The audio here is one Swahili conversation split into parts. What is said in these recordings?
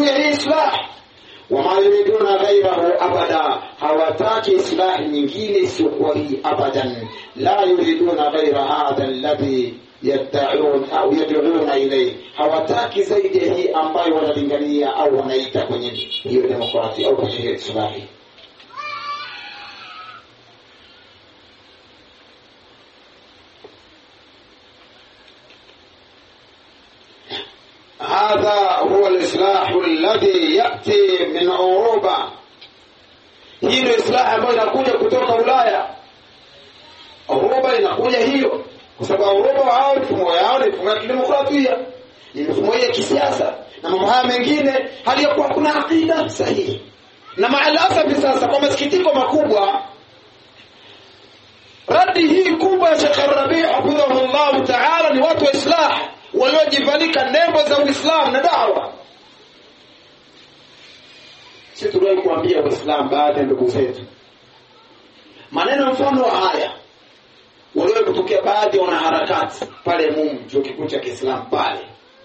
ya hii islah. Wama yuriduna ghayrahu abada, hawataki islah nyingine isiyokuwa hii abadan. La yuriduna ghayra hadha alladhi yad'un au yad'una ilayhi, hawataki zaidi hii ambayo wanalingania au wanaita kwenye hiyo demokrasia au kwenye hiyo islah. هذا هو الإصلاح الذي يأتي من أوروبا. hii ni islah ambayo inakuja kutoka Ulaya. Europa inakuja hiyo kwa sababu Europa wao mfumo yao ni mfumo wa kidemokrasia, ni mfumo wa kisiasa na mambo haya mengine hali ya kuwa kuna akida sahihi. Na maalafa sasa kwa masikitiko makubwa, radi hii kubwa ya Sheikh Rabi' hafidhahullah ta'ala ni watu wa islah waliojivalika nembo za Uislamu na da'wa. Sisi tunataka kuambia Waislamu baadhi ya ndugu zetu maneno mfano haya wale kutokea baadhi ya wanaharakati pale chuo kikuu cha Kiislamu pale,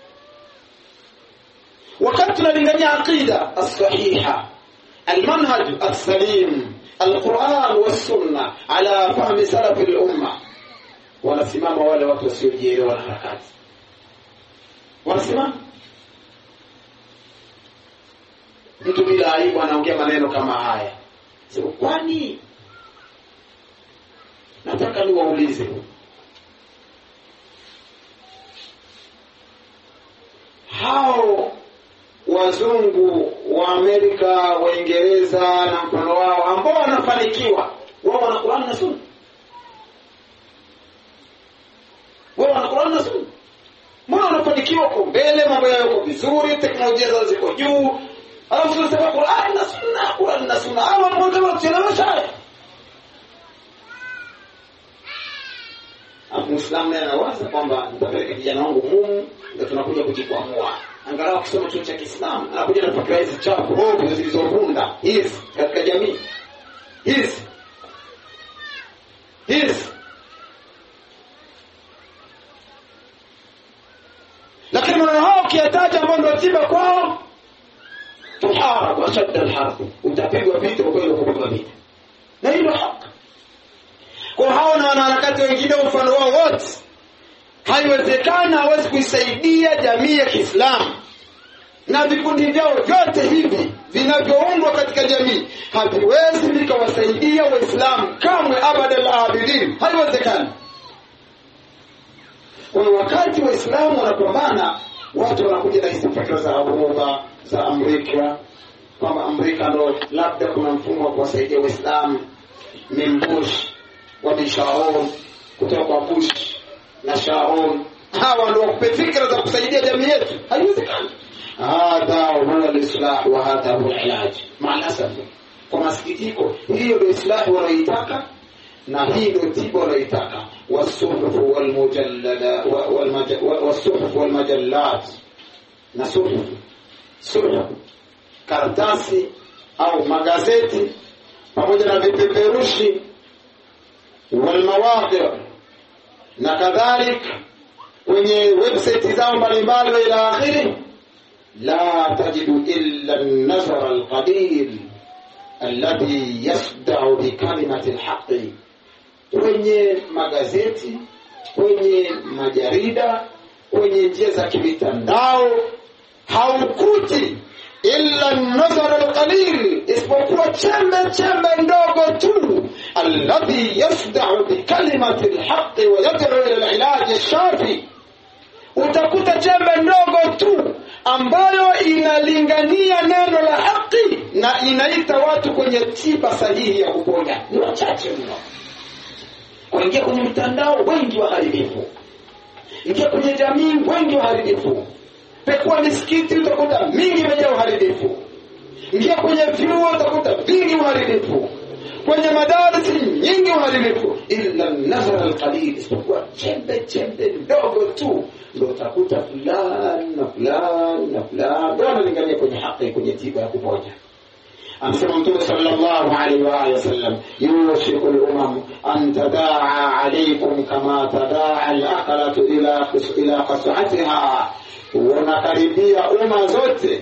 wakati tunalingania aqida as-sahiha, al-manhaj as-salim, al-Qur'an was-sunnah ala fahmi salaf al-umma, wanasimama wale watu wasiojielewa wanaharakati wanasema mtu bila aibu anaongea maneno kama haya. Sio kwani nataka niwaulize, hao wazungu wa Amerika, Waingereza na mfano wao ambao wanafanikiwa, wao wana Qur'an na Sunna? Wao wana Qur'an na Sunna? Mbona wanafanikiwa kwa mbele, mambo yao yako vizuri, teknolojia zao ziko juu, alafu tunasema Qur'an na Sunna, Qur'an na Sunna, ama mmoja wanachelewesha? Muislamu anawaza kwamba nitapeleka kijana wangu mumu ndio tunakuja kujikwamua, angalau kusoma chuo cha Kiislamu, anakuja na fikra hizi chafu hofu zilizovunda hizi katika jamii hizi. Lakini maneno hao kiataja ambao ndio tiba kwao, tuharab wa shadda al-harb, utapigwa vita kwa kweli, kupigwa vita na hilo haki. Kwa hao na wanaharakati wengine mfano wao wote, haiwezekana hawezi kuisaidia jamii ya Kiislamu, na vikundi vyao vyote hivi vinavyoundwa katika jamii haviwezi vikawasaidia Waislamu kamwe, abadal abidin, haiwezekani. Kwa wakati Waislamu wanapambana, watu wanakuja na hizi fikra za Europa, za Amerika, kwamba Amerika ndo labda kuna mfumo wa kuwasaidia Waislamu, min Bush wa Sharon, kutoka kwa Bush na Sharon, hawa ndio wakupe fikra za kusaidia jamii yetu. Haiwezekani. Hadha huwa al-islah wa hadha huwa al-ilaj. Maalasaf, kwa masikitiko, hiyo ndio islah wanaitaka na hii ndio tiba wanaitaka. Wasuhuf walmujallada wasuhuf walmajallat, na suhuf karatasi au magazeti pamoja na vipeperushi, walmawaqi' na kadhalika kwenye website zao mbalimbali ila akhiri, la tajidu illa an-nazar al-qalil alladhi yasda'u bi kalimati al-haqqi. Kwenye magazeti, kwenye majarida, kwenye njia za kimitandao haukuti illa an-nazar al-qalil, isipokuwa chembe ndogo tu, alladhi yasda'u bi kalimati al-haqqi wa yad'u ila al-ilaj ash-shafi. Utakuta chembe ndogo tu ambayo inalingania neno la haki na inaita watu kwenye tiba sahihi ya kuponya. Ni wachache mno. Kuingia kwenye mitandao wengi waharibifu, ingia kwenye jamii wengi waharibifu, pekua misikiti utakuta mingi imejaa uharibifu, ingia kwenye vyuo utakuta vingi uharibifu, kwenye madarasa nyingi uharibifu. Illa nazar al-qalil, isipokuwa chembe ndogo tu ndio utakuta fulani na fulani na fulani ndio wanalingania kwenye haki, kwenye tiba ya kuponya. Amesema Mtume sallallahu alaihi wa alihi wasallam, yushiku al-umam an tadaa alaykum kama tadaa al-aqlatu ila qas'atiha. Unakaribia umma zote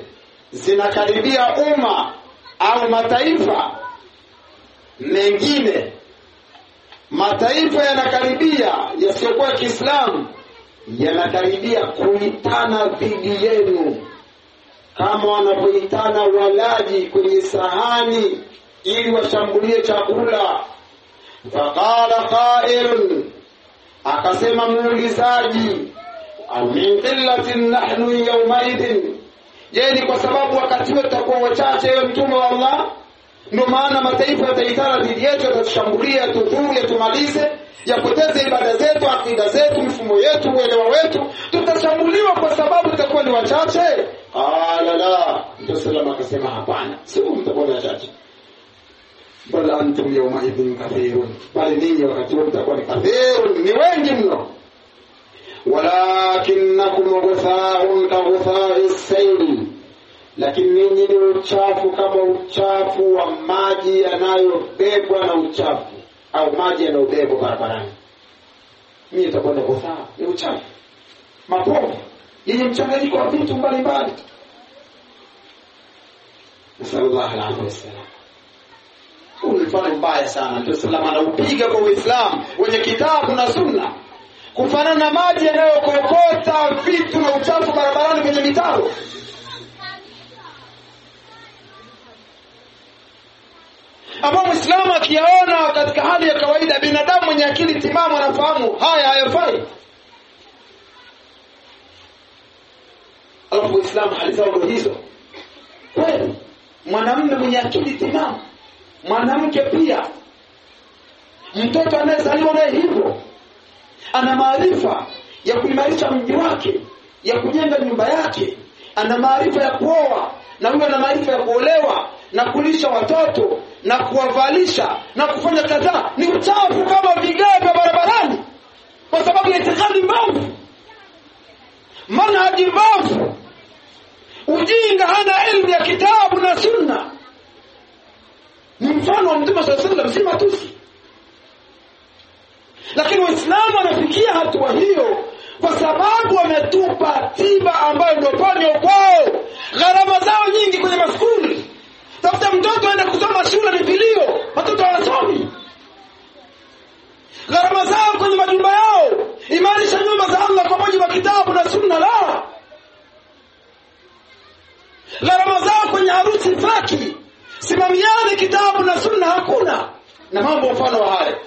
zinakaribia umma au mataifa mengine, mataifa yanakaribia yasiyokuwa Kiislamu yanakaribia kuitana dhidi yenu kama wanapoitana walaji kwenye sahani ili washambulie chakula. Faqala qailun, akasema muulizaji, au min qillatin nahnu yawmaidin, je, ni kwa sababu wakati wetu tutakuwa wachache ewe mtume wa Allah ndio maana mataifa yataitana dhidi yetu, yatashambulia, tudhuru, tumalize, yapoteze ibada zetu, akida zetu, mifumo yetu, uelewa wetu, tutashambuliwa kwa sababu tutakuwa ni wachache? Qala la, Mtume sallallahu akasema hapana, sio mtakuwa wachache, bal antum yawma idhin kathirun, bali ninyi wakati wote mtakuwa ni kathirun, ni wengi mno. Walakinnakum ghutha'un ka ghutha'is sayl, lakini ninyi ni uchafu kama uchafu wa maji yanayobebwa na uchafu, au maji yanayobebwa barabarani. Ninyi mtakuwa ni ghuthaa, ni uchafu, mapovu yenye mchanganyiko wa vitu mbalimbali. Nasallallahu alaihi wasallam. Huu ni mfano mbaya sana Mtume sallallahu anaupiga kwa Uislamu wenye kitabu na sunna, kufanana na maji yanayokokota vitu na uchafu barabarani kwenye mitaro. Ambao Muislamu akiyaona katika hali ya kawaida, binadamu mwenye akili timamu anafahamu haya hayafai. Alafu Uislamu hali zao ndio hizo. Kweli mwanamume mwenye akili timamu, mwanamke pia, mtoto anayezaliwa naye hivyo, ana maarifa ya kuimarisha mji wake, ya kujenga nyumba yake, ana maarifa ya kuoa, na huyo ana maarifa ya kuolewa na kulisha watoto na kuwavalisha na kufanya kadhaa. Ni uchafu kama vigae vya barabarani kwa sababu ya itikadi mbovu, manhaji mbovu, ujinga, hana elimu ya kitabu na sunna. Ni mfano wa Mtume sallallahu alaihi wasallam, si matusi. Lakini Waislamu wanafikia hatua hiyo kwa sababu wametupa tiba ambayo ndio ponyo kwao. Gharama zao nyingi kwenye maskuli. Tafuta mtoto aende kusoma shule ni vilio, watoto hawasomi. Gharama zao kwenye majumba yao, imarisha nyumba za Allah kwa mujibu wa kitabu na sunna la. Gharama zao kwenye harusi faki, simamiane kitabu na sunna hakuna. Na mambo mfano hayo.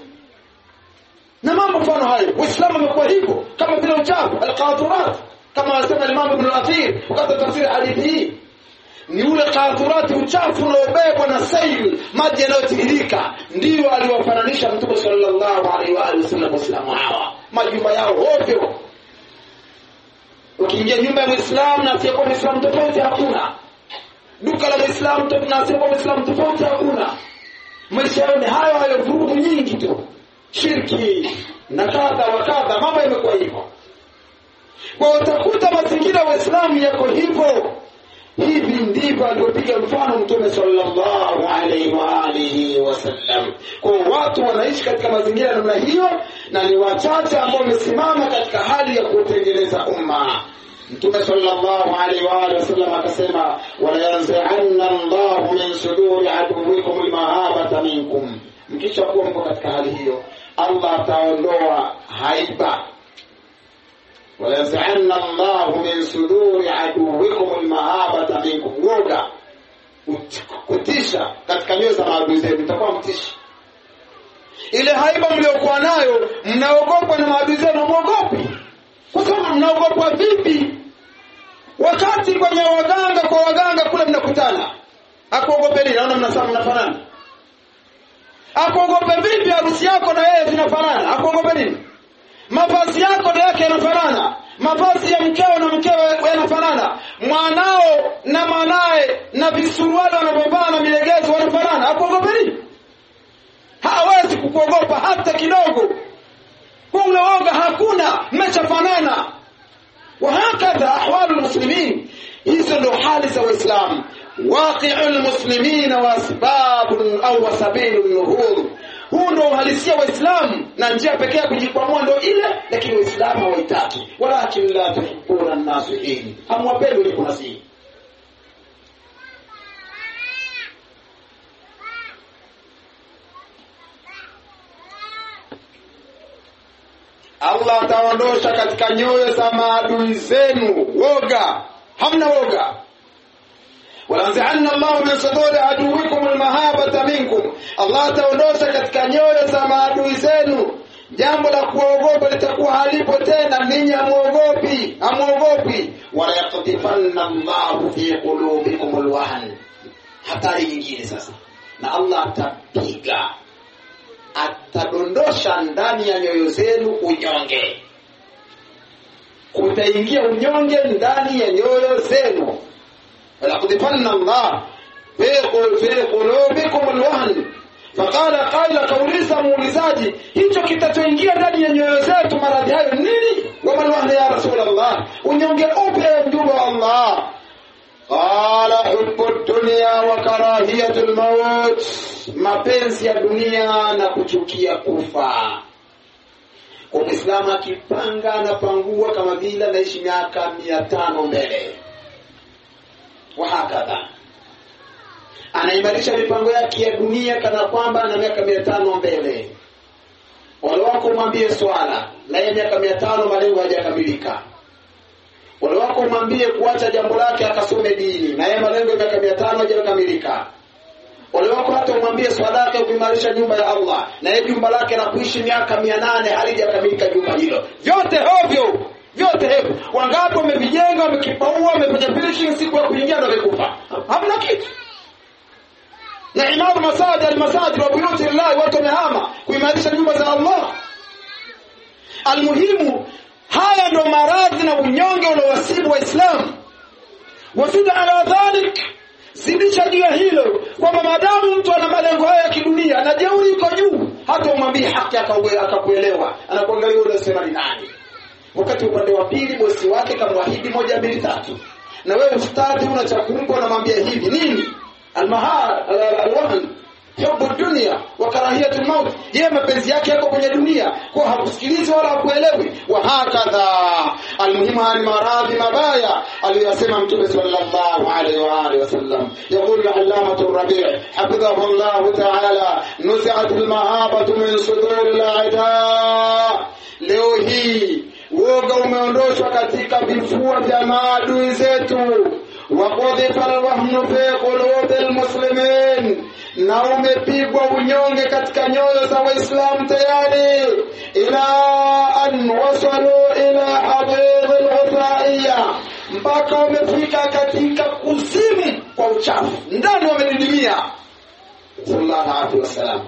Uislamu umekuwa hivyo kama vile uchafu, al-qadhurat, kama anasema Imam Ibn al-Athir wakati tafsiri hadithi hii. Ni ule qadhurat, uchafu unaobebwa na sayl, maji yanayotiririka, ndio aliwafananisha Mtume sallallahu alaihi wa alihi wasallam Waislamu hawa. Majumba yao ovyo. Ukiingia nyumba ya Muislamu na asiyekuwa Muislamu tofauti hakuna. Duka la Muislamu na asiyekuwa Muislamu tofauti hakuna. Maisha yao ni hayo vurugu nyingi tu, shirki na kadha wa kadha, mambo yamekuwa hivyo. Kwa utakuta mazingira Waislamu yako hivyo. Hivi ndivyo alipiga mfano Mtume sallallahu alaihi wa alihi wasallam. Kwa watu wanaishi katika mazingira namna hiyo, na ni wachache ambao wamesimama katika hali ya kutengeneza umma. Mtume sallallahu alaihi wa alihi wasallam akasema, wala yanza'anna Allahu min suduri aduwwikum almahabata minkum. Mkisha kuwa mko katika hali hiyo, Allah ataondoa haiba. Wala yanza'anna Allahu min suduri aduwwikum almahabata minkum. Woga, kutisha katika nyoyo za maadui zenu, mtakuwa mtishi. Ile haiba mliokuwa nayo, mnaogopa na maadui zenu, muogopi. Kwa sababu mnaogopa vipi wakati kwenye waganga kwa waganga kule mnakutana? Akuogope nini? Naona mnafanana. Akuogope vipi harusi yako na yeye zinafanana? Akuogope nini? Mavazi yako na yake yanafanana, mavazi ya mkeo na mkewe yanafanana, mwanao na mwanae na visuruali wanapovaa na milegezo wanafanana. Akuogope nini? Hawezi kukuogopa hata kidogo. Kwa ule woga hakuna, mmechafanana. Wahakadha ahwalul muslimin. Hizo ndio hali za Waislamu. Waqi'ul muslimina wa asbabun au wasabilun nuhur. Huu ndio uhalisia wa Uislamu, na njia pekee ya kujikwamua ndio ile, lakini Uislamu hawaitaki. Walakin la tuhibbuna an-nasihin. Hamwapendi kunasihi. Allah ataondosha katika nyoyo za maadui zenu woga, hamna woga. walanzi'anna Allahu min suduri aduwikum almahabata minkum, Allah ataondosha katika nyoyo za maadui zenu jambo la kuogopa litakuwa halipo tena, ninyi hamuogopi. wala yaqdifanna Allahu fi qulubikum alwahn, hatari nyingine sasa, na Allah atadondosha ndani ya nyoyo zenu unyonge. Kutaingia unyonge ndani ya nyoyo zenu. wala yaqdifanna Allah fi qulubikum alwahn. Faqala qaila, kauliza muulizaji, hicho kitatoingia ndani ya nyoyo zetu maradhi hayo nini? Wama alwahn ya Rasulullah, unyonge upi mjumbe wa Allah? Qala hubbu dunya wa karahiyatul maut, mapenzi ya dunia na kuchukia kufa. Kwa Muislamu akipanga anapangua kama vile anaishi miaka 500 mbele, wahakadha anaimarisha mipango yake ya dunia kana kwamba ana miaka 500 mbele. Wale wako mwambie swala na ya miaka 500 malengo hayajakamilika. Wale wako mwambie kuacha jambo lake akasome dini na ya malengo ya miaka 500 hayajakamilika. Wale wako hata mwambie swala yake kuimarisha nyumba ya Allah na ya jumba lake na kuishi miaka 800 halijakamilika jumba hilo. Vyote hovyo. Wangapi wamevijenga, wamekipaua, wamefanya finishing, siku ya kuingia ndio wamekufa. Hamna kitu. Na imamu masajid wa buyuti Allah, watu wamehama kuimarisha nyumba za Allah. Almuhimu, haya ndo maradhi na unyonge unaowasibu Waislamu. Wasida ala dhalik, zidisha juu ya hilo kwamba maadamu mtu ana malengo haya ya kidunia na jeuri iko juu, hata umwambie haki akakuelewa, anakuangalia unasema ni nani. Wakati upande wa pili bosi wake kamwahidi 1 2 3, na wewe ustadi una cha kumpa, unamwambia hivi nini? Alwahn, hubbu dunya wa karahiyatul maut, yeye mapenzi yake yako kwenye dunia, kwa hakusikilizi wala hakuelewi. Wa hakadha almuhimu, ni maradhi mabaya aliyosema Mtume sallallahu alaihi wa alihi wasallam. Yaqulu al-allamatu Rabi' hafidhahu Allah ta'ala, nuzi'at al-mahabatu min suduril a'da. Leo hii woga umeondoshwa katika vifua vya maadui zetu. وقذف الوهن في قلوب المسلمين, na umepigwa unyonge katika nyoyo za Waislamu tayari. Ila an wasalu ila hadid al-ghutaiya, mpaka umefika katika kuzimu kwa uchafu, ndani wamedidimia. Sallallahu alaihi wasallam.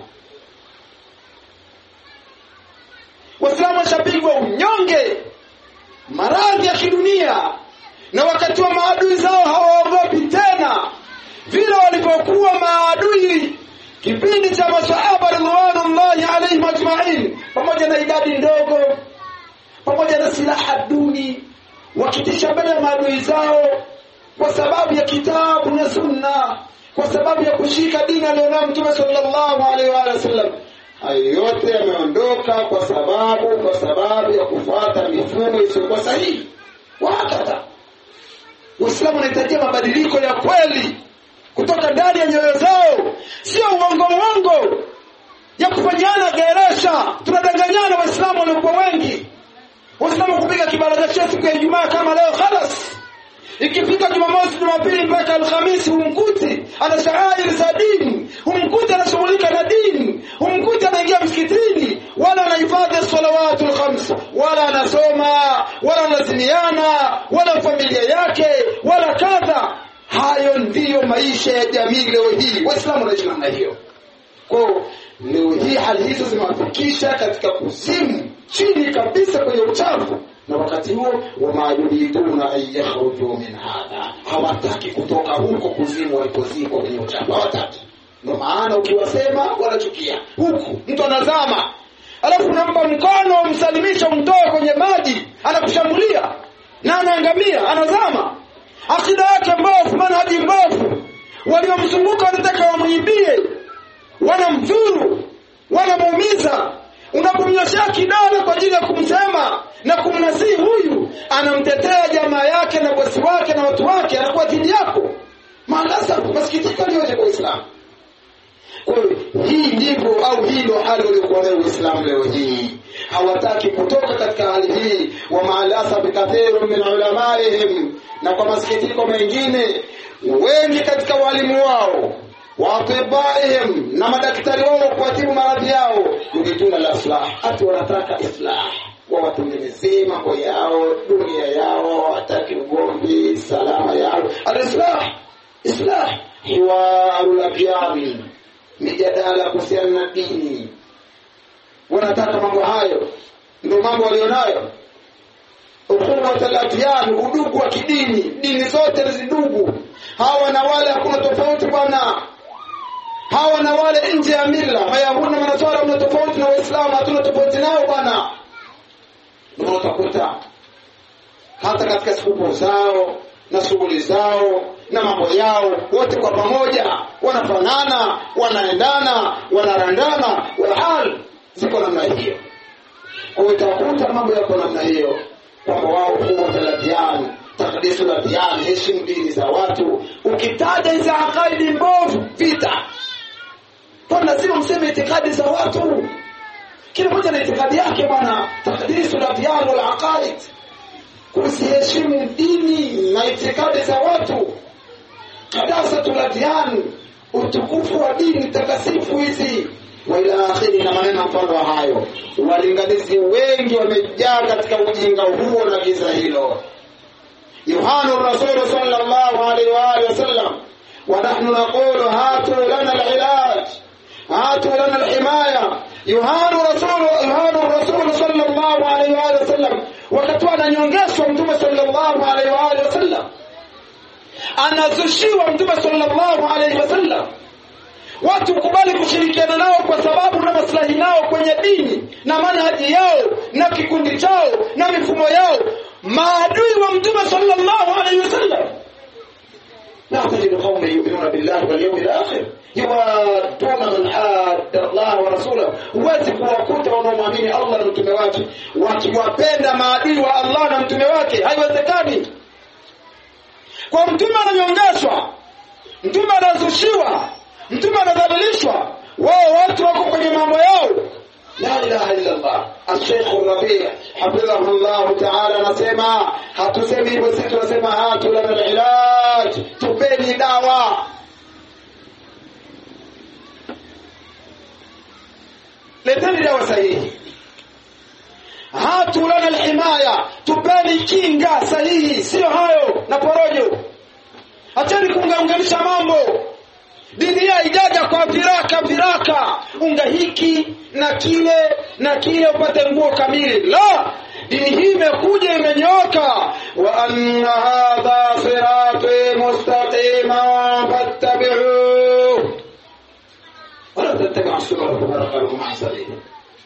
Waislamu washapigwa unyonge, maradhi ya kidunia, na wakati wa maadui zao hawaogopi tena vile walivyokuwa maadui kipindi cha masahaba radhiallahu alaihim ajma'in, pamoja na idadi ndogo, pamoja na silaha duni, wakitisha mbele ya maadui zao kwa sababu ya kitabu na sunna, kwa sababu ya kushika dini aliyonao Mtume sallallahu alaihi wa sallam. Hayo yote yameondoka kwa sababu ya kufuata mifumo isiyokuwa sahihi. Wakati Uislamu unahitaji mabadiliko ya kweli kutoka ndani ya nyoyo zao, sio uongo ya kufanyana geresha. Tunadanganyana Waislamu waliokuwa wengi. Waislamu kupiga kibaragashia siku ya Ijumaa kama leo khalas. Ikifika Jumamosi, Jumapili mpaka Alhamisi humkuti ana shaairi za dini, humkuti anashughulika na dini, humkuti anaingia msikitini, wala anahifadhi salawatul khams, wala anasoma, wala anazimiana, wala familia yake, wala kadha. Hayo ndiyo maisha ya jamii leo hii. Waislamu wanaishi namna hiyo. Kwa leo hii hali hizo zimewafikisha katika kuzimu, chini kabisa kwenye uchafu. Na wakati huo wamajuliduna ayakhruju min hadha, hawataki kutoka huko kuzimu walipozikwa kwenye uchafu, hawataki. Ndio maana ukiwasema wanachukia. Huku mtu anazama, alafu unampa mkono umsalimisha, umtoe kwenye maji, anakushambulia na anaangamia, anazama. Akida yake mbovu, manhaji mbovu, waliomzunguka wanataka wamuibie, wanamdhuru, wanamuumiza. Unapomnyoshia kidole kwa ajili ya kumsema na kumnasihi, huyu anamtetea jamaa yake na bosi wake na watu wake, anakuwa dhidi yako. Maanasa masikitiko ni yote kwa Uislamu. Kwa hii ndivyo au hilo hali waliokuwa nayo Uislamu leo hii. hawataki kutoka katika hali hii. Wa ma'alasa bikathirun min ulamaihim, na kwa masikitiko mengine wengi katika walimu wao, wa atibaihim, na madaktari wao kuatibu maradhi yao, yuriduna al-islah, ati wanataka islah, wawatengenezee mambo yao, dunia yao, wataki ugomvi, salama yao. Al-islah, islah hiwarul adyan, mijadala kuhusiana na dini. Wanataka mambo hayo, ndio mambo walionayo. Ukhuwatul adyan, udugu wa kidini, dini zote ni ndugu. Hawa na wale hakuna tofauti bwana. Hawa na wale nje ya mila, Mayahudi na Manaswara kuna tofauti na Waislamu, hatuna tofauti nao bwana. Ndio utakuta hata katika siku zao na shughuli zao na mambo yao, wote kwa pamoja wanafanana, wanaendana, wanarandana, walhal ziko namna hiyo. Kwa hiyo utakuta mambo yako namna hiyo, kwamba wao huwa taladian, takdisu la dian, heshimu dini za watu. Ukitaja hizo akaidi mbovu, vita. Kwa lazima mseme itikadi za watu, kila mmoja na itikadi yake bwana. Takdisu la dian wal aqaid, kusiheshimu dini na itikadi za watu. Qadasatul adyan, utukufu wa dini takasifu hizi, wa ila akhiri, na maneno mfano hayo. Walinganizi wengi wamejaa katika ujinga huo na giza hilo. Yohana Rasul sallallahu alaihi wa alihi wasallam, wa nahnu naqulu hatu lana al-ilaj, hatu lana al-himaya. Yohana Rasul sallallahu alaihi wa alihi wasallam, wakati ananyongeshwa Mtume sallallahu alaihi wa alihi wasallam, anazushiwa Mtume sallallahu alaihi wasallam, watu kubali kushirikiana nao kwa sababu na maslahi nao kwenye dini na manhaji yao na kikundi chao na mifumo yao, maadui wa Mtume sallallahu alaihi wasallam. La tajidu qauman yu'minuna billahi wal yawmil akhir yuwadduna man hadda Allah wa rasulahu, huwezi kuwakuta wanaoamini Allah na mtume wake wakiwapenda maadui wa Allah na mtume wake, haiwezekani. Kwa Mtume ananyongeshwa, Mtume anazushiwa, Mtume anadhalilishwa, wao watu wako kwenye mambo yao. La ilaha illa Allah. Al-Sheikh Rabi' hafidhahullah ta'ala anasema, hatusemi hivyo sisi, tunasema hatu lana al-ilaj, tupeni dawa. Leteni dawa sahihi. Hatu lana al-himaya, tupeni kinga sahihi, sio hayo na porojo. Acheni kuunganisha mambo. Dini ya ijaja kwa viraka, unga hiki na kile upate nguo kamili. La, dini hii imekuja imenyooka. Wa anna hadha sirati mustaqima fattabi'uhu wa la tattabi'u as-subula fatafaraqa an sabilihi.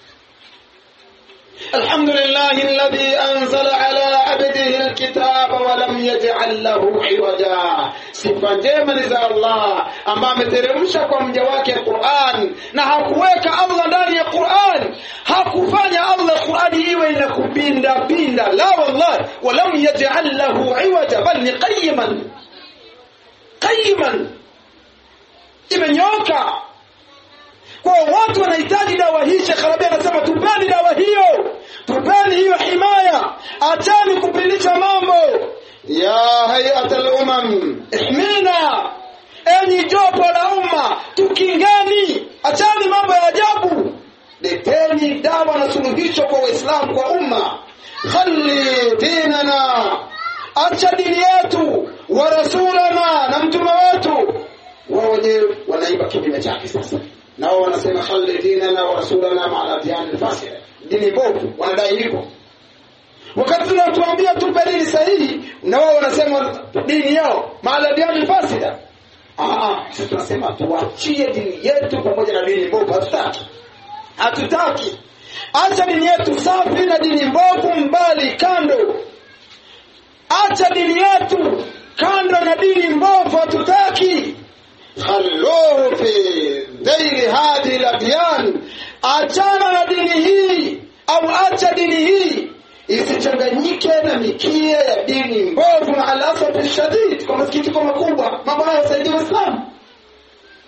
الحمد لله الذي أنزل على عبده الكتاب ولم يجعل له عوجا. Sifa njema ni za Allah ambaye ameteremsha kwa mja wake Qur'an, na hakuweka Allah ndani ya Qur'an, hakufanya Allah Qur'ani iwe ina kupinda. La wallahi, walam yaj'al lahu iwaja, bal ni qayyiman, imenyoka. Kwa watu wanahitaji dawa hii. Sheikh Rabi anasema tupeni dawa hiyo, tupeni hiyo himaya, achani kupilisha mambo. Ya hayatul umam ihmina, enyi jopo la umma tukingani, achani mambo ya ajabu, leteni dawa na suluhisho kwa Uislamu, kwa umma. Khalli dinana, acha dini yetu, wa rasulana, na mtume wetu. Wao wenyewe wanaiba kinyume chake sasa, na wao wanasema khalli dinana wa rasulana ma'al adyan al-fasida, dini bovu wanadai hivyo. Wakati tunatuambia tupe dini sahihi, na wao wanasema dini yao ma'al adyan al-fasida. Sisi tunasema tuachie dini yetu pamoja na dini bovu, hatutaki. Acha dini yetu safi na dini mbovu mbali, kando. Acha dini yetu kando na dini mbovu, hatutaki. Khalluhu fi dhairi hadhihi al-adyan, achana na dini hii, au acha dini hii isichanganyike na mikia ya dini mbovu. Na al-asaf shadid, kwa masikitiko makubwa, mambo haya yasaidia Uislamu.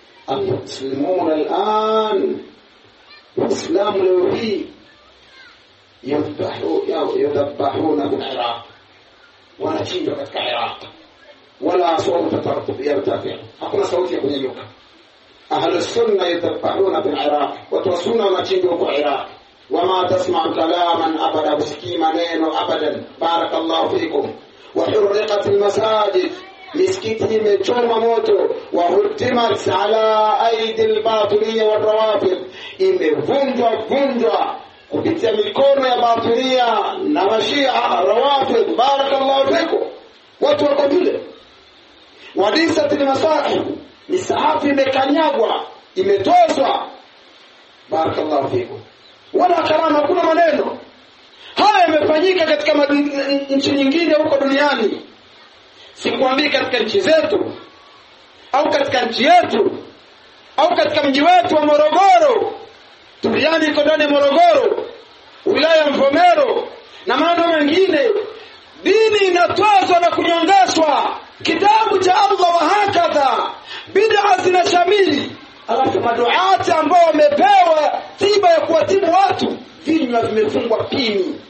Al-muslimuna al-an, Uislamu leo hii yudhabbahuna bil Iraq, wanachinjwa katika Iraq, wala sawta yartafi, hakuna sauti ya kunyanyuka. Ahlus sunna yudhabbahuna bil Iraq, watu sunna wanachinjwa kwa Iraq. Wama tasma'u kalaman abada, usikii maneno abadan. Barakallahu fikum. Wa hurriqat al masajid, misikiti imechoma moto. Wa hutimat ala aidi al batiniyya wal rawafid, imevunjwa kupitia mikono ya batinia na mashia rawafid. Barakallahu fikum. Watu wako vile. Wadisat al masahib, misahafu imekanyagwa, imetozwa. Barakallahu fikum. Wala karama, kuna maneno. Haya yamefanyika katika nchi nyingine huko duniani. Sikuambii katika nchi zetu au katika nchi yetu au katika mji wetu wa Morogoro. Turiani iko ndani ya Morogoro, wilaya ya Mvomero na maeneo mengine. Dini inatozwa na kunyongeshwa, kitabu cha Allah wa hakadha, bid'a zinashamili. Alafu maduati ambao wamepewa tiba ya kuwatibu watu, vinywa vimefungwa pini,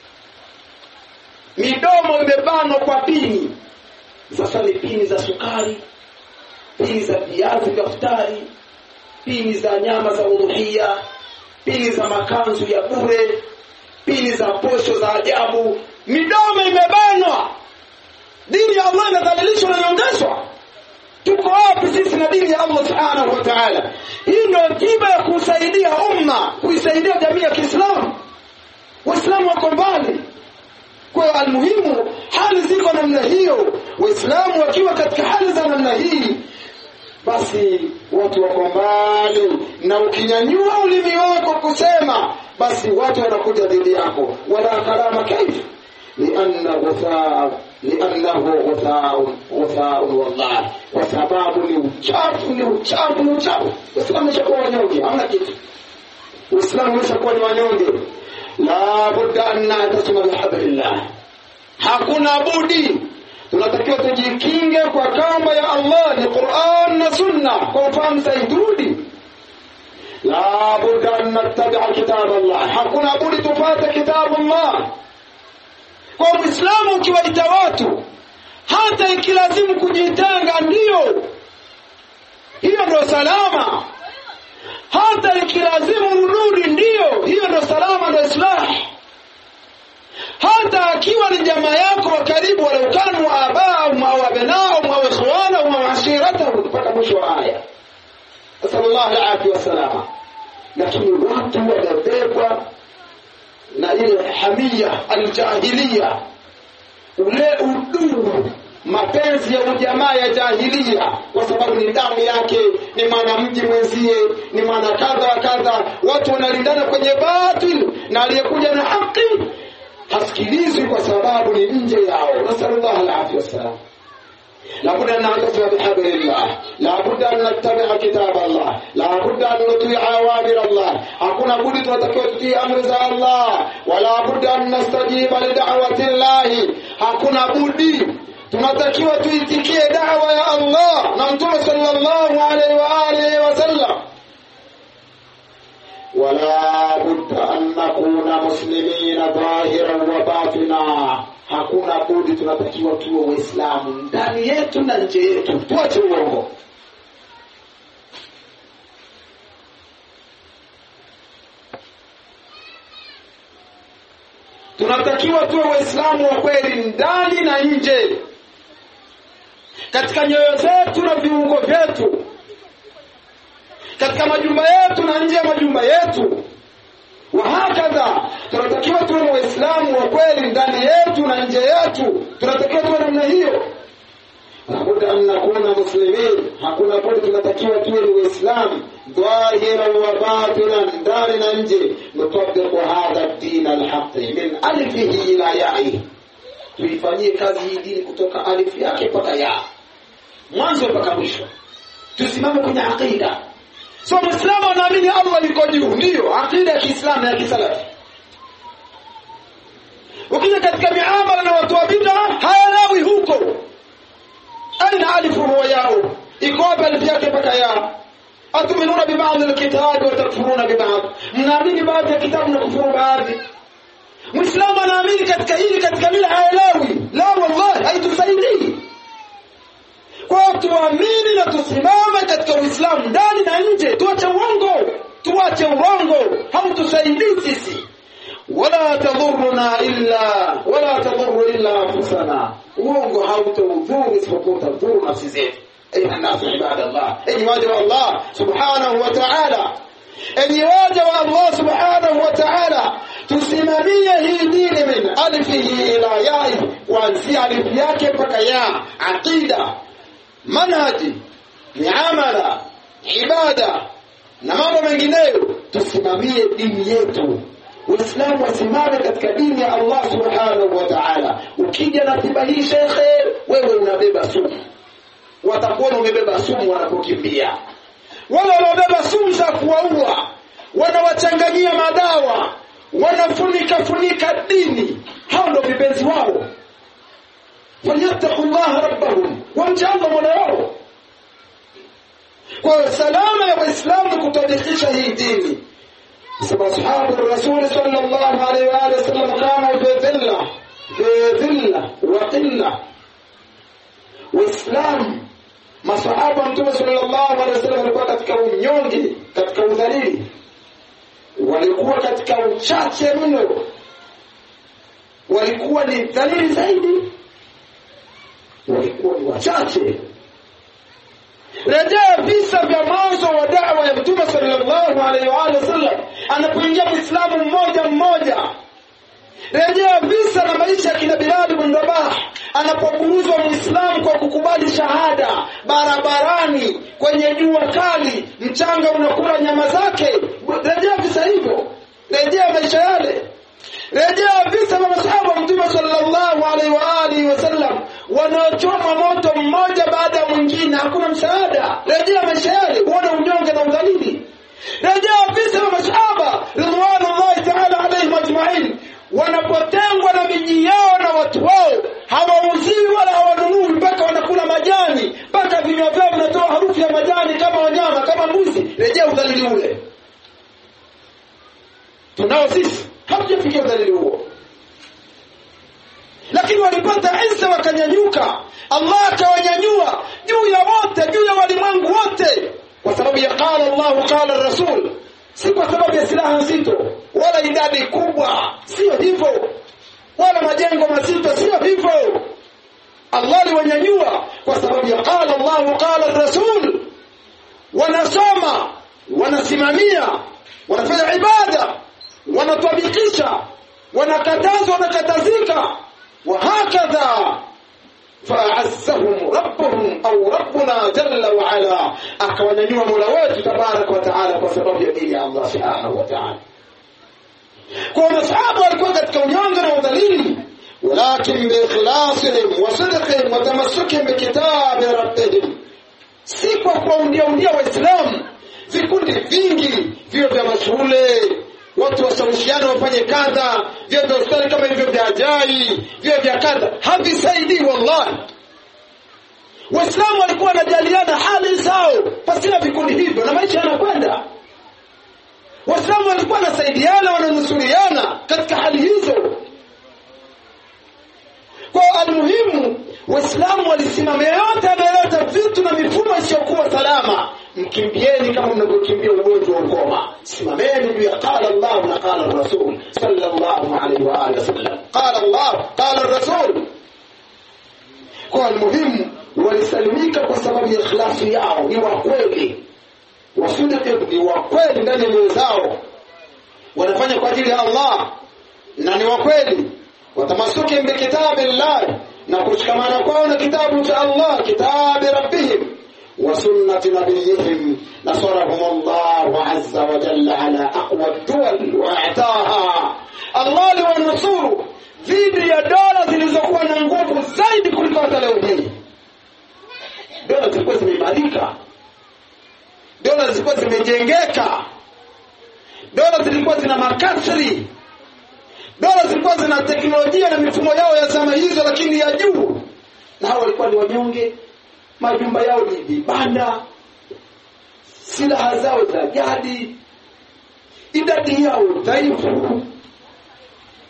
midomo imebanwa kwa pini. Sasa ni pini za sukari, pini za viazi vya futari, pini za nyama za udhuhia, pini za makanzu ya bure, pini za posho za ajabu. Midomo imebanwa. Dini ya Allah inadhalilishwa na nyongeshwa. Tuko wapi sisi na dini ya Allah subhanahu wa ta'ala? Hii ndio tiba ya kusaidia umma, kuisaidia jamii ya Kiislamu. Waislamu wako mbali. Kwa hiyo almuhimu, hali ziko namna hiyo. Waislamu wakiwa katika hali za namna hii, basi watu wako mbali. Na ukinyanyua ulimi wako kusema, basi watu wanakuja dhidi yako. Wala kalama kaifa, لأنه غثاء والله, kwa sababu ni uchafu. Uislamu umeshakuwa wanyonge, hamna kitu. Uislamu umeshakuwa ni wanyonge. La budda an natasima bihablillah, hakuna budi, tunatakiwa tujikinge kwa kamba ya Allah, ni Qur'an na Sunna, kwa ufahamu sahihi. La budda an nattabi'a kitab Allah, hakuna budi tufuate kitabu Allah. Kwa Muislamu ukiwaita watu, hata ikilazimu kujitenga, ndio hiyo ndio salama. Hata ikilazimu urudi, ndio hiyo ndio salama, ndio islah. Hata akiwa ni jamaa yako wa karibu, wala ukanu abaa au abnao au ikhwana au ashirata, mpaka mwisho wa aya. Sallallahu alaihi wasallam. Lakini watu wanabebwa na ile hamia aljahiliya, ule udugu, mapenzi ya ujamaa ya jahiliya, kwa sababu ni damu yake, ni mwanamji mwenzie, ni mwana kadha wa kadha. Watu wanalindana kwenye batil, na aliyekuja na haki hasikilizwi kwa sababu ni nje yao. Nasallallahu alaihi wasallam. لا بد أن نعتصم بحبل الله، لا بد أن نتبع كتاب الله، لا بد أن نطيع أوامر الله. hakuna budi tunatakiwa tutii amri za Allah, wala bud an nastajiba li da'wati Allah, hakuna budi tunatakiwa tuitikie da'wa ya Allah na Mtume sallallahu alaihi wa alihi wasallam. wala bud an nakuna muslimina dhahiran wa batina, hakuna budi tunatakiwa tuwe Waislamu ndani yetu na nje yetu, tuache uongo. Tunatakiwa tuwe Waislamu wa kweli ndani na nje, katika nyoyo zetu na viungo vyetu, katika majumba yetu na nje ya majumba yetu. Wahakadha, tunatakiwa tuwe Waislamu wa kweli ndani yetu na nje yetu. Tunatakiwa tuwe namna hiyo. Nabuda an nakuna muslimin, hakuna budi tunatakiwa tuwe Waislamu dhahiran wa batinan, ndani na nje. Nutabiqu hadha ad-din al-haqq min alifihi ila ya'i, tuifanyie kazi hii dini kutoka alif yake mpaka ya, mwanzo mpaka mwisho. Tusimame kwenye aqida. So Muislamu anaamini Allah yuko juu, ndio aqida ya Kiislamu na Kisalafi. Ukija katika miamala na watu wa bid'a, hayalawi huko. Aina alifu huwa yao, iko hapa alif yake mpaka ya. Atuminuna bi ba'd al-kitab wa takfuruna bi ba'd, mnaamini baadhi ya kitabu na kufuru baadhi. Muislamu anaamini katika hili, katika mila haelewi. La wallahi, haitusaidii. Kwa tuamini na tusimame katika Uislamu ndani na nje, tuache uongo, tuache urongo, hautusaidii sisi. Wala tadhurruna illa anfusana. Uongo hautudhuru isipokuwa utadhuru nafsi zetu. Ayuha nasu ibadallah, enyi waja wa Allah subhanahu wa ta'ala, enyi waja wa Allah subhanahu wa ta'ala, tusimamie hii dini min alifihi ila ya'i, kuanzia alif yake mpaka ya. Aqida, manhaji, miamala, ibada na mambo mengineyo, tusimamie dini yetu. Uislamu wasimame katika dini ya Allah subhanahu wa ta'ala. Ukija na tiba hii shekhe, wewe unabeba sumu, watakuona umebeba sumu wanapokimbia. Wale wanaobeba sumu za kuwaua, wanawachanganyia madawa, wanafunika dini, hao ndio vipenzi wao. Falyattaqullaha rabbahum, wamjalla mola wao. Kwa salama ya Waislamu kutabikisha hii dini. Ashabu Rasul sallallahu alaihi wa sallam kama dhilla wa qilla. Waislamu, masahaba Mtume sallallahu alaihi wasallam walikuwa katika unyonge, katika udhalili, walikuwa katika uchache mno, walikuwa ni dhalili zaidi, walikuwa ni wachache. Rejea visa vya mwanzo wa da'wa ya Mtume sallallahu alaihi wasallam anapoingia Muislamu mmoja. Rejea visa na maisha ya kina Bilal ibn Rabah anapoburuzwa Muislamu kwa kukubali shahada barabarani kwenye jua kali, mchanga unakula nyama zake. Rejea visa hivyo, rejea maisha yale. Rejea visa vya masahaba Mtume sallallahu alaihi wasallam wanaochoma moto mmoja baada ya mwingine, hakuna msaada. Rejea maisha yale, uone unyonge na udhalili. Rejea visa vya masahaba ridwanullahi ta'ala alaihim ajma'in wanapotengwa na miji yao na watu wao, hawauziwi wala hawanunui, mpaka wanakula majani, mpaka vinywa vyao vinatoa harufu ya majani kama wanyama, kama mbuzi. Rejea udhalili ule. Tunao sisi, hatujafikia udhalili huo. Lakini walipata izza wakanyanyuka, Allah akawanyanyua juu ya wote, juu ya walimwengu wote, kwa sababu ya qala Allah qala Rasul, si kwa sababu ya silaha nzito wala idadi kubwa, sio hivyo, wala majengo mazito, sio hivyo. Allah aliwanyanyua kwa sababu ya qala Allah qala Rasul. Wanasoma, wanasimamia, wanafanya ibada, wanatabikisha, wanakatazwa, wanakatazika, وهكذا فأعزهم ربهم أو ربنا جل وعلا أكوانيوا مولوات تبارك وتعالى بسبب يدين الله سبحانه وتعالى. كون أصحابه walikuwa katika unyonge na udhalili, walakin biikhlasihim wa sidqihim wa tamassukihim bikitabi rabbihim. Si kwa kuundia Waislamu vikundi vingi, vio vya mashule, watu washawishiana wafanye kadha, vio vya ustari kama hivyo vya ajai, vio vya kadha, havisaidii wallahi. Waislamu walikuwa wanajaliana hali zao pasina vikundi hivyo na maisha yanakwenda. Waislamu walikuwa wanasaidiana, wananusuriana katika hali hizo. Kwa almuhimu, Waislamu walisimama yote analeta vitu na mifumo isiyokuwa salama. Mkimbieni kama mnavyokimbia ugonjwa wa ukoma. Simameni juu ya qala Allah na qala Rasul sallallahu alaihi wa alihi wasallam. Qala Allah, qala Rasul. Kwa almuhimu, walisalimika kwa sababu ya ikhlasi yao, ni wa kweli. Wasidiki ni wa kweli ndani ya moyo zao. Wanafanya kwa ajili ya Allah na ni wa kweli. Watamasuki bi kitabillah, na kushikamana kwao na kitabu cha Allah, kitabi rabbihim wa sunnati nabiyihim, nasarahum Allah azza wa jalla ala aqwa ad-duwal wa a'taha. Allah liwanusuru dhidi ya dola zilizokuwa na nguvu zaidi kuliko hata leo hii. Dola zilikuwa zimeimarika, dola zilikuwa zimejengeka, dola zilikuwa zina makasri, dola zilikuwa zina teknolojia na mifumo yao ya zama hizo, lakini ya juu. Na hao walikuwa ni wanyonge, majumba yao ni vibanda, silaha zao za jadi, idadi yao dhaifu.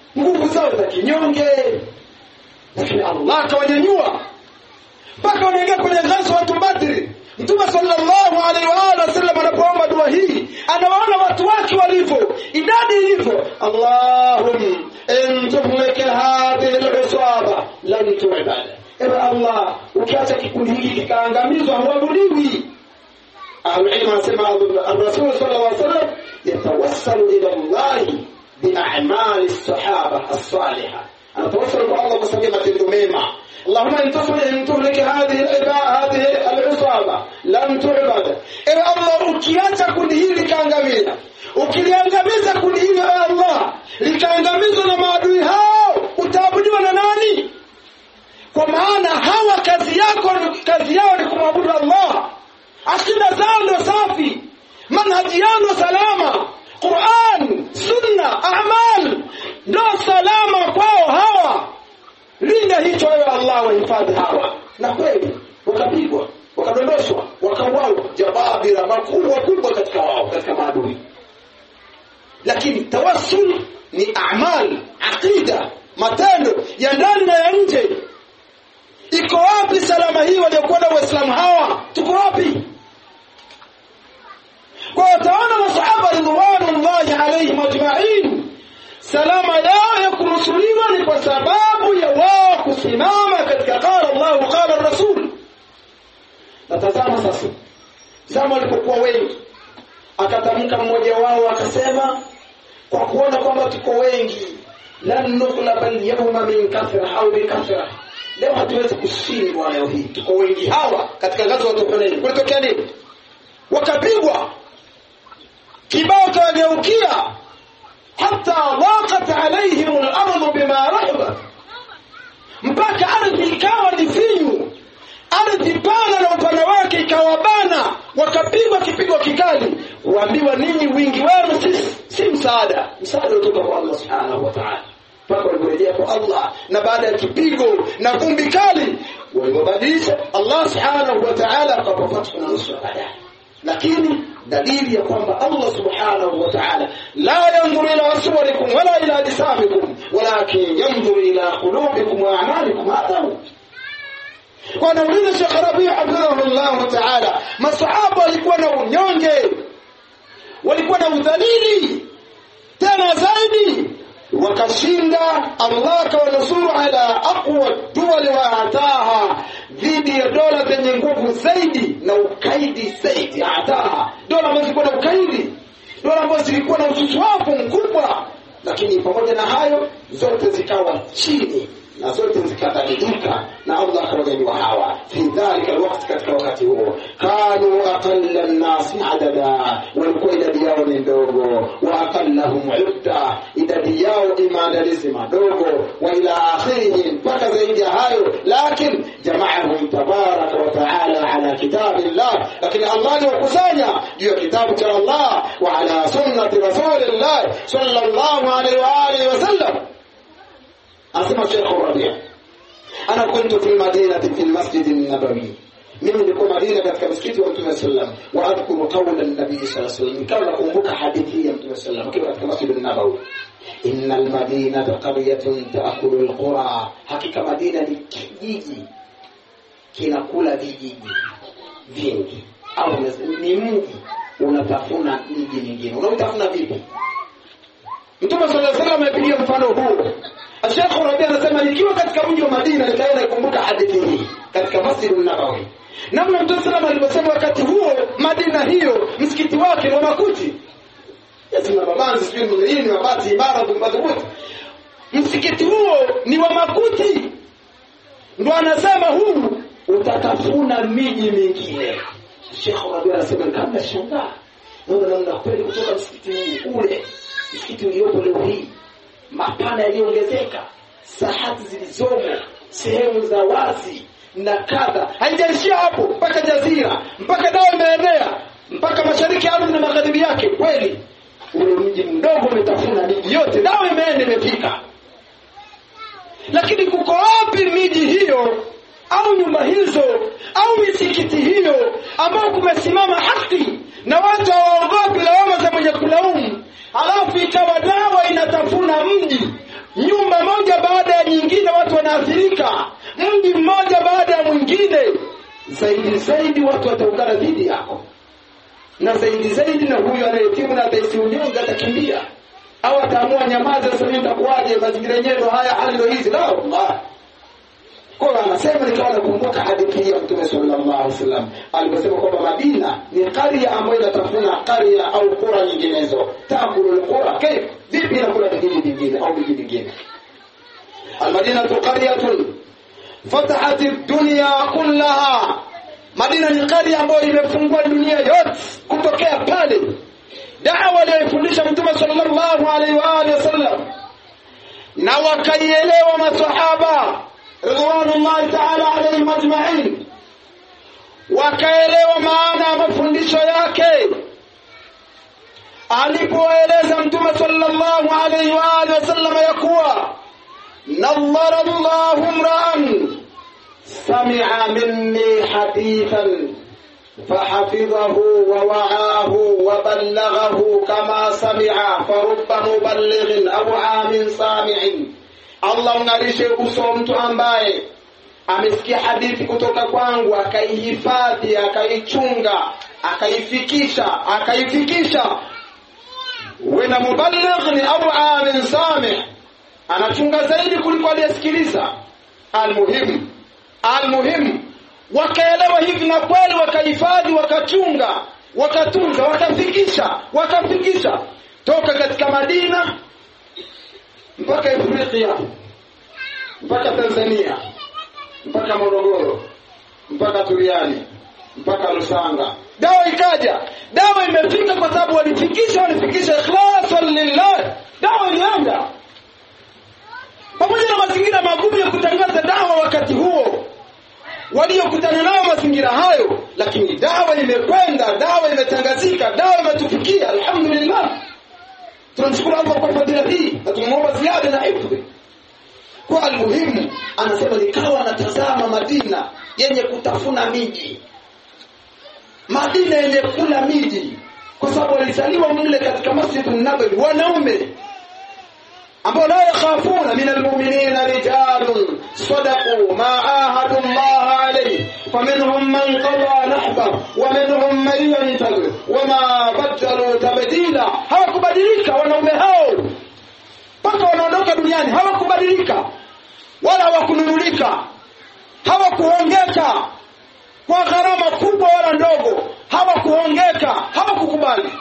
nguvu zao za kinyonge, lakini Allah akawanyanyua mpaka wanaingia kwenye ghazwat Badr. Mtume sallallahu alaihi wa sallam anapoomba dua hii anawaona watu wake walivyo, idadi ilivyo. Allahumma in tuhlik hadhihi al-usaba lan tu'bad. Ewe Allah, ukiacha kikundi hiki kikaangamizwa huabudiwi. Al-ilm anasema Rasul sallallahu alaihi wasallam yatawassalu ila Allah bi'a'mal as-sahaba as-salihah. Anatawassalu kwa Allah kwa sababu ya matendo mema. اللهم ان تهلك هذه العصابه لم تعبد. اي الله ukiacha kundi hili likaangamia, ukiliangamiza kundi hili ya Allah likaangamizwa na maadui hao, utaabudiwa na nani? Kwa maana hawa kazi yao ni kumwabudu Allah, akida zao ndio safi, manhaji yao ndio salama, Qur'an, sunna, a'mal ndio salama kwao hawa. Linda hicho wewe Allah, wahifadhi hawa. Na kweli wakapigwa, wakadondoshwa, wakauawa jababira makubwa katika wao, katika maadui. Lakini tawassul ni a'mal, aqida, matendo ya ndani na ya nje. Iko wapi salama hii waliokuwa na Waislamu hawa? Tuko wapi? Kwa utaona masahaba ridwanullahi alayhim ajma'in, salama yao ya kunusuliwa ni kwa sababu ya wao kusimama katika qala Allah qala Rasul. Na tazama sasa, zama walipokuwa wengi, akatamka mmoja wao akasema, kwa kuona kwamba tuko wengi, lan nughlaba al-yawma min kathra au bi kathra, leo hatuwezi kushindwa leo hii, tuko wengi. Hawa katika ghazwa wa Uhud kulitokea nini? Wakapigwa, kibao kageukia, hatta waqat alaihim al-ardu bima rahabat, mpaka ardhi ikawa ni finyu, ardhi pana na upana wake ikawabana, wakapigwa kipigo kikali. Waambiwa ninyi wingi wenu si msaada kutoka kwa Allah subhanahu wa ta'ala. Mpaka walirejea kwa Allah, na baada ya kipigo na vumbi kali walibadilisha, Allah subhanahu wa ta'ala akawapata na nusra baadaye. Lakini dalili ya kwamba Allah subhanahu wa ta'ala la yanzuru ila suwarikum wala ila ajsamikum walakin yanzuru ila qulubikum wa a'malikum. Hata kwa nauliza Sheikh Rabi' hafidhahullah ta'ala, masahaba walikuwa na unyonge, walikuwa na udhalili, tena zaidi wakashinda. Allah kawanusuru ala aqwa duwali wa ataha, dhidi ya dola zenye nguvu zaidi na ukaidi zaidi. Ataha, dola ambazo zilikuwa na ukaidi, dola ambazo zilikuwa na ususwafu mkubwa, lakini pamoja na hayo zote zikawa chini na zote zikadhalilika, na Allah akawanyanyua hawa. Fi dhalika alwaqt, katika wakati huo, kanu aqalla an-nas adada, walikuwa idadi yao ni ndogo, wa aqallahum udda, idadi yao imaandalizi madogo, wa ila akhirih, mpaka zaidi ya hayo. Lakin jama'ahum tabaraka wa ta'ala ala kitabillah, lakini Allah aliwakusanya juu ya kitabu cha Allah wa ala sunnati rasulillah sallallahu alaihi wa alihi wasallam. Asema Sheikh Rabi', ana kuntu fi madinati fi al-masjid an-nabawi, mimi nilikuwa Madina katika msikiti wa Mtume sallam, wa adhkuru qawla an-nabi sallallahu alayhi wasallam, kama nakumbuka hadithi ya Mtume sallam katika masjid an-nabawi, inna al-madinata qaryatun ta'kulu al-qura, hakika Madina ni kijiji kinakula vijiji vingi, au ni mji unatafuna miji mingine. Unautafuna vipi? Mtume sallallahu alayhi wasallam amepigia mfano huu. Sheikh Rabi' anasema nikiwa katika mji wa Madina nikaenda kukumbuka hadithi hii katika Masjid an-Nabawi, namna Mtume sallallahu alayhi wasallam wakati huo Madina hiyo msikiti wake ni wa makuti, yazima mabanzi sio nini, mabati imara madhubuti, msikiti huo ni wa makuti. Ndio anasema huu utatafuna miji mingine. Sheikh Rabi' anasema kama shangaa, namna kweli kutoka msikiti ule, msikiti uliopo leo hii, mapana yaliongezeka, sahati zilizomo, sehemu za wazi na kadha. Haijaishia hapo, mpaka jazira, mpaka dawa imeenea mpaka mashariki ya ardhi na magharibi yake. Kweli ule mji mdogo umetafuna miji yote, dawa imeenda imefika. Lakini kuko wapi miji hiyo au nyumba hizo au misikiti hiyo ambao kumesimama haki na watu hawaogopi lawama za mwenye kulaumu, alafu ikawa dawa inatafuna mji, watu wanaathirika, mji mmoja baada ya mwingine, zaidi watu wataungana dhidi yako, na zaidi na huyo anayetimu na ataisiunyonga atakimbia, au ataamua nyamaza, sasa nitakuaje, mazingira yenyewe haya, hali ndio hizi. La Allah, kwa anasema nikawa nakumbuka hadithi ya Mtume sallallahu alaihi wasallam aliposema kwamba Madina ni qaria ambayo inatafuna qaria au qura nyinginezo. Takulu qura kayf, vipi inakula vijiji vingine au vijiji vingine. Al-Madina qaryatun fatahat ad-dunya kullaha, Madina ni qaria ambayo imefungua dunia yote. Kutokea pale da'wa aliyofundisha Mtume sallallahu alaihi wasallam na wakaielewa masahaba ridwanullahi ta'ala alayhim ajma'in, wakaelewa maana ya mafundisho yake. Alipoeleza Mtume sallallahu alayhi wasallam ya kuwa nadhara Allahu imra'an sami'a minni hadithan fahafidhahu wa wa'ahu wa ballaghahu kama sami'a farubba muballighin aw 'amin sami'in. Allah ungarishe uso mtu ambaye amesikia hadithi kutoka kwangu, akaihifadhi, akaichunga, akaifikisha. Wena muballighin aw 'amin sami', anachunga zaidi kuliko aliyesikiliza. Almuhim wakaelewa hivi na kweli, wakahifadhi, wakachunga, wakatunza, wakafikisha toka katika Madina mpaka Afrika, mpaka Tanzania, mpaka Morogoro, mpaka Turiani, mpaka Lusanga. Dawa ikaja, dawa imefika kwa sababu walifikisha ikhlasan lillah. Dawa ilianza pamoja na mazingira magumu ya kutangaza dawa wakati huo, waliokutana nao mazingira hayo, lakini dawa imekwenda, dawa imetangazika, dawa imetufikia. Alhamdulillah, tunamshukuru Allah kwa fadhila hii na tumuomba ziada na hifadhi. Kwa almuhimu anasema nikawa natazama Madina yenye kutafuna miji, Madina yenye kula miji, kwa sababu walizaliwa mle katika Masjidun Nabawi wanaume ambao la yakhafuna min almu'minina rijalun sadaqu ma ahadu Allah alayhi faminhum man qada nahba wa minhum man yantazir wama badalu tabdila. Hawakubadilika wanaume hao mpaka wanaondoka duniani, hawakubadilika wala hawakununulika, hawakuongeka kwa gharama kubwa wala ndogo, hawakuongeka, hawakukubali,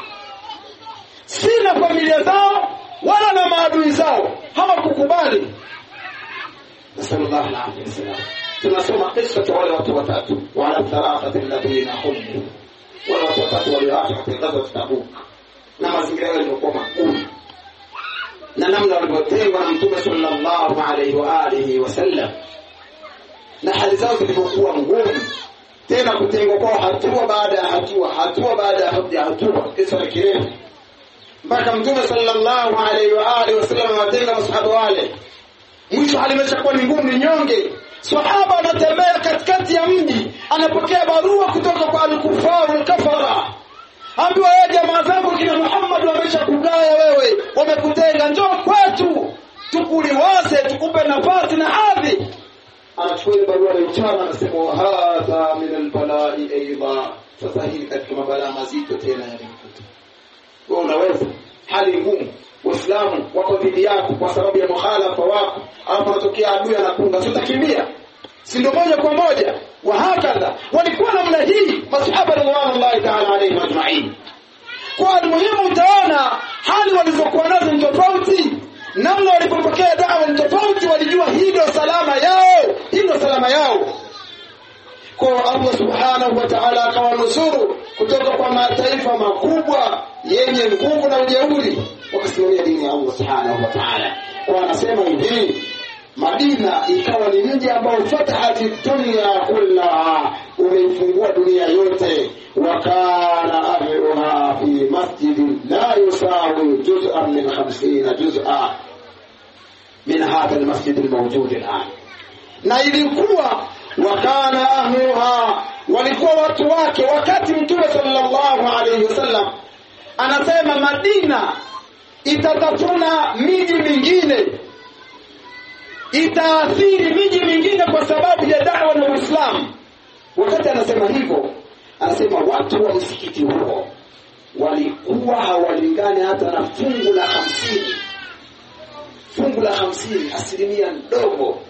sina familia zao wala na maadui zao, hawakukubali. Sallallahu alaihi wasallam tunasoma kisa cha wale watu watatu, wala thalathati alladhina khullu, wale watu watatu walioacha katika Tabuk, na mazingira yao yalikuwa magumu, na namna walivyotengwa na Mtume sallallahu alaihi wasallam, na hali zao zilikuwa ngumu, tena kutengwa kwa hatua baada ya hatua, kisa kirefu mpaka Mtume sallallahu alaihi wasallam watenga masahaba wale. Mwisho hali imeshakuwa ni ngumu, ni nyonge. Sahaba anatembea katikati ya mji, anapokea barua kutoka kwa al-kufaru al-kafara, ambiwa wewe jamaa zangu kina Muhammad wameshakugaya wewe, wamekutenga, njoo kwetu tukuliwaze, tukupe nafasi na hadhi. Anachukua barua ya mchana, anasema hadha min al-bala'i aidha, sasa hii katika mabalaa mazito tena yamekuta wewe. Unaweza hali ngumu, Waislamu wako dhidi yako kwa sababu ya mukhalafa wako, hapo unatokea adui anakunga, utakimbia, si ndio? Moja kwa moja. Wa hakadha walikuwa namna hii masahaba radhiallahu ta'ala alayhim ajma'in. Kwa muhimu utaona hali walizokuwa nazo ni tofauti, namna walipopokea dawa ni tofauti, walijua hii ndio salama yao, Kwa Allah subhanahu wa ta'ala akawanusuru kutoka kwa mataifa makubwa yenye nguvu na ujeuri, wakasimamia dini ya Allah subhanahu wa ta'ala. Kwa anasema hivi, Madina ikawa ni mji ambao fatahati dunia kullaha, umeifungua dunia yote. Wakana ahluha fi masjidin la yusawi juz'an min 50 juz'a min hadha almasjid almawjud al'an. Na ilikuwa wakana ahluha, walikuwa watu wake wakati Mtume sallallahu alayhi wasallam anasema Madina itatafuna miji mingine. itaathiri miji mingine kwa sababu ya da'wa na Uislamu. Wakati anasema hivyo, anasema watu wa msikiti huo walikuwa hawalingani hata na fungu la 50. Fungu la 50 asilimia ndogo.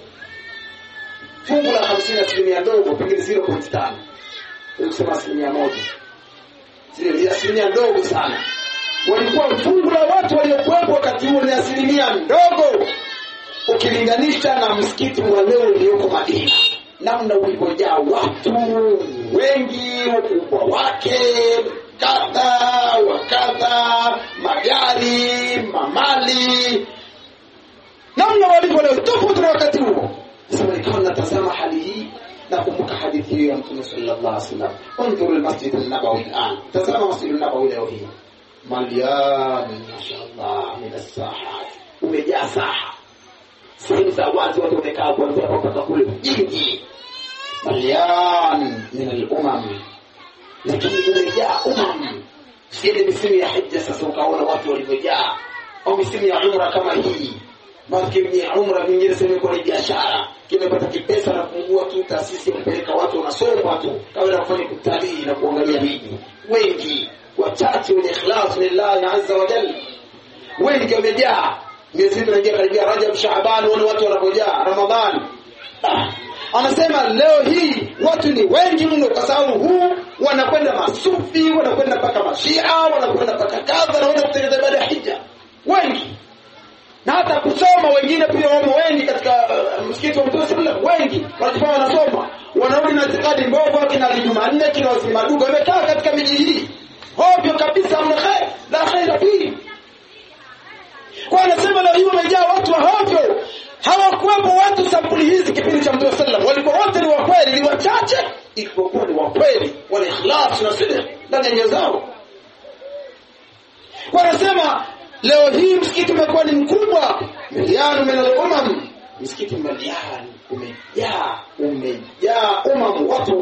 Fungu la 50 asilimia ndogo, pengine 0.5. Ukisema asilimia 1. Zile asilimia ndogo sana. Walikuwa fungu la watu waliokuwepo wakati huo ni asilimia ndogo ukilinganisha na msikiti wa leo ulioko Madina. Namna ulivyojaa watu wengi, ukubwa wake, kadha wa kadha, magari, mamali, namna walivyo leo tofauti na wakati huo. Sasa nilikuwa natazama hali hii na kumbuka hadithi ya Mtume sallallahu alaihi wasallam, انظر المسجد النبوي الان. tazama masjid an-nabawi leo hii malian mashaallah min as-sahat, umejaa saha, sehemu za wazi watu wamekaa kuanzia mpaka kule mjini, malian min al-umam, lakini umejaa umam. Sisi misimu ya hija sasa ukaona watu walivyojaa, au misimu ya umra kama hii. Basi ni umra nyingine sema kwa biashara, kimepata kipesa na kufungua tu taasisi kupeleka watu wanasoma tu, kawa kufanya kutalii na kuangalia miji. Wengi wachache wenye ikhlas lillahi azza wa jalla, wengi wamejaa. Miezi tunaingia karibia Rajab, Shaaban, wale watu wanapojaa Ramadhani. Anasema leo hii watu ni wengi mno kwa sababu huu wanakwenda masufi, wanakwenda mpaka mashia, wanakwenda mpaka kadha na wanakutekeleza ibada ya hija. Wengi. Na hata kusoma wengine pia wamo wengi katika msikiti wa Mtume sallallahu wengi wanajifanya wanasoma, wanarudi na itikadi mbovu kina Jumanne kina Usimaduga wamekaa katika miji hii hovyo kabisa, hamna khair la khair fi. Kwa anasema leo hiyo wamejaa watu wa hovyo. Hawakuwepo watu sampuli hizi kipindi cha Mtume sallallahu, walikuwa wote ni wa kweli, ni wachache ilipokuwa ni wa kweli, wana ikhlas na sidq ndani ya nyoyo zao. Kwa anasema leo hii msikiti umekuwa ni mkubwa, milioni min al-umam, msikiti milioni umejaa umam watu